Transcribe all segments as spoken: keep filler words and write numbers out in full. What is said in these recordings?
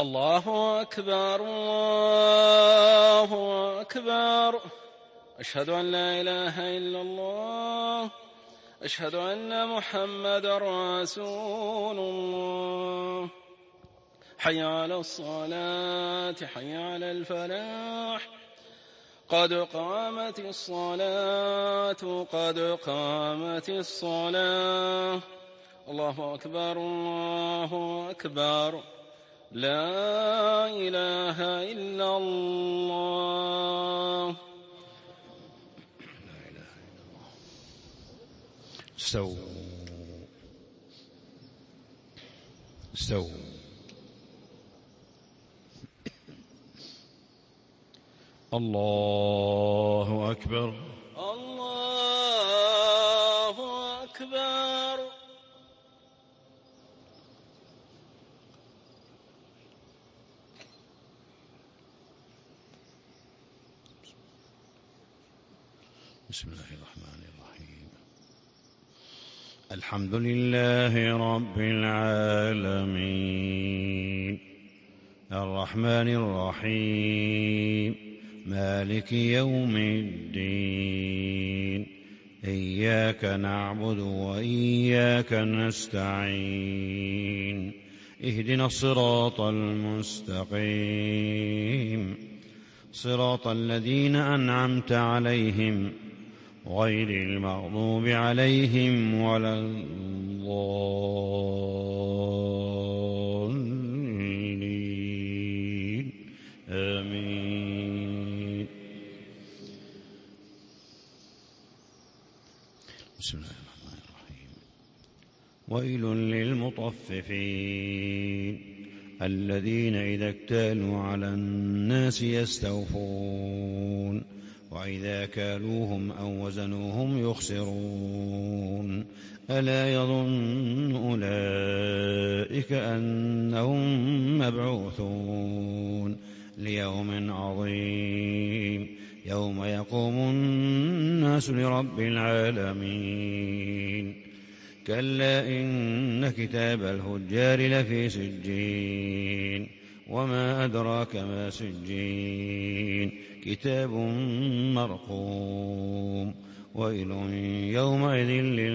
الله أكبر الله أكبر. أشهد أن لا إله إلا الله. أشهد أن محمدا رسول الله. حي على الصلاة حي على الفلاح. قد قامت الصلاة قد قامت الصلاة. الله أكبر الله أكبر. لا إله إلا الله. لا إله إلا الله. استووا استووا. الله أكبر الله أكبر. بسم الله الرحمن الرحيم. الحمد لله رب العالمين الرحمن الرحيم مالك يوم الدين. إياك نعبد وإياك نستعين. اهدنا الصراط المستقيم صراط الذين أنعمت عليهم غير المغضوب عليهم ولا الضالين. آمين. بسم الله الرحمن الرحيم. ويل للمطففين الذين إذا اكتالوا على الناس يستوفون وإذا كالوهم أو وزنوهم يخسرون. ألا يظن أولئك أنهم مبعوثون ليوم عظيم يوم يقوم الناس لرب العالمين. كلا إن كتاب الفجار لفي سجين. وما أدراك ما سجين. كتاب مرقوم. ويل يومئذ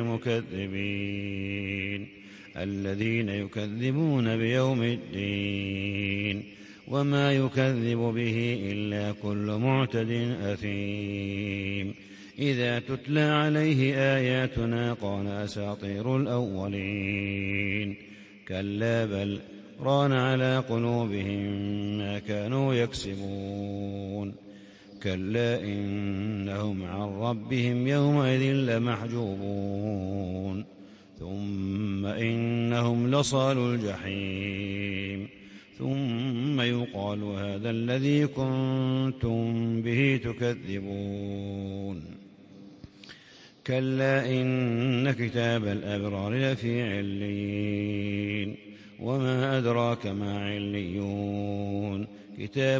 للمكذبين الذين يكذبون بيوم الدين. وما يكذب به إلا كل معتد أثيم. إذا تتلى عليه آياتنا قال أساطير الأولين. كلا بل ران على قلوبهم ما كانوا يكسبون. كلا إنهم عن ربهم يومئذ لمحجوبون. ثم إنهم لصالوا الجحيم. ثم يقال هذا الذي كنتم به تكذبون. كلا إن كتاب الأبرار لفي عليين. وما أدراك ما عليون. كتاب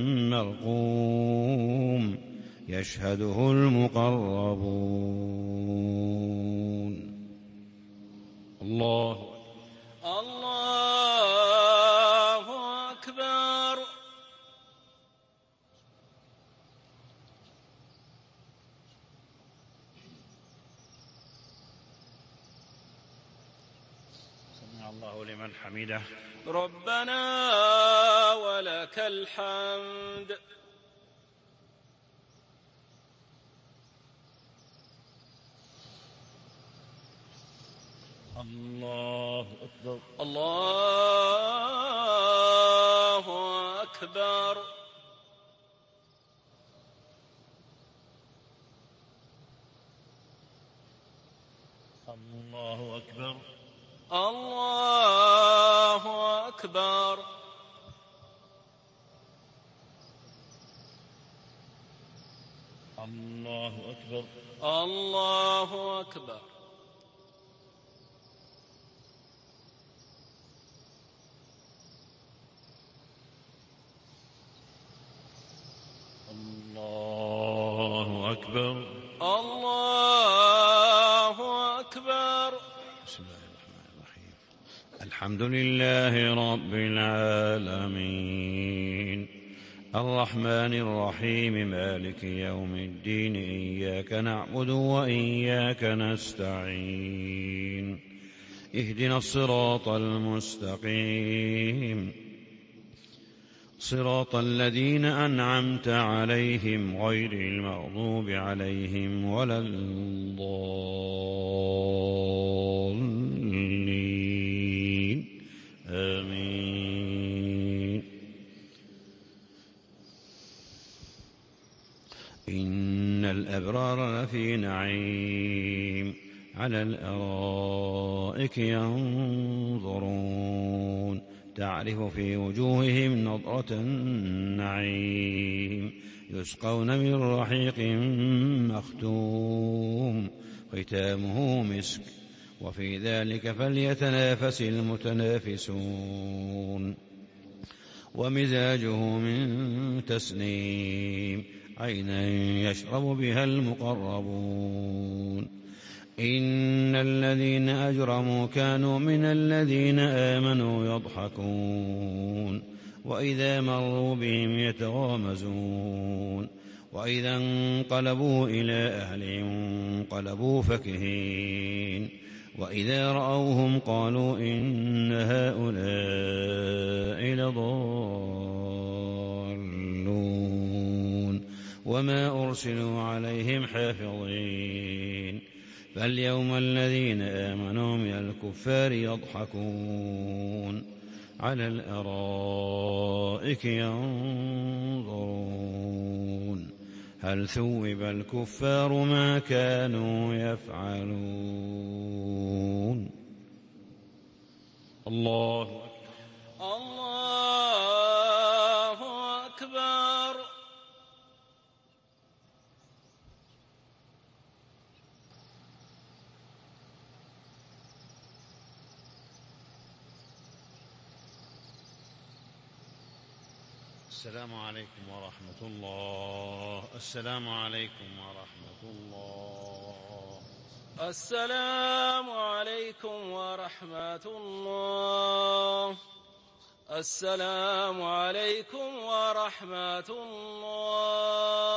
مرقوم يشهده المقربون. الله الله أكبر. سمع الله لمن حمده. ربنا ولك الحمد. الله أكبر الله أكبر. الله أكبر الله أكبر. الله أكبر الله أكبر. الله أكبر الله أكبر. بسم الله الرحمن الرحيم. الحمد لله رب العالمين الرحمن الرحيم مالك يوم الدين إياك نعبد وإياك نستعين اهدنا الصراط المستقيم صراط الذين أنعمت عليهم غير المغضوب عليهم ولا الضالين آمين. إن الأبرار لفي نعيم على الأرائك ينظرون تعرف في وجوههم نضرة النعيم يسقون من رحيق مختوم ختامه مسك وفي ذلك فليتنافس المتنافسون ومزاجه من تسنيم عينا يشرب بها المقربون إن الذين أجرموا كانوا من الذين آمنوا يضحكون وإذا مروا بهم يتغامزون وإذا انقلبوا إلى أهلهم انقلبوا فكهين وإذا رأوهم قالوا إن هؤلاء لضالون وما أرسلوا عليهم حافظين فاليوم الذين آمنوا من الكفار يضحكون على الأرائك ينظرون هل ثوب الكفار ما كانوا يفعلون. الله أكبر. الله أكبر. السلام عليكم ورحمة الله. السلام عليكم ورحمة الله. السلام عليكم ورحمة الله. السلام عليكم ورحمة الله.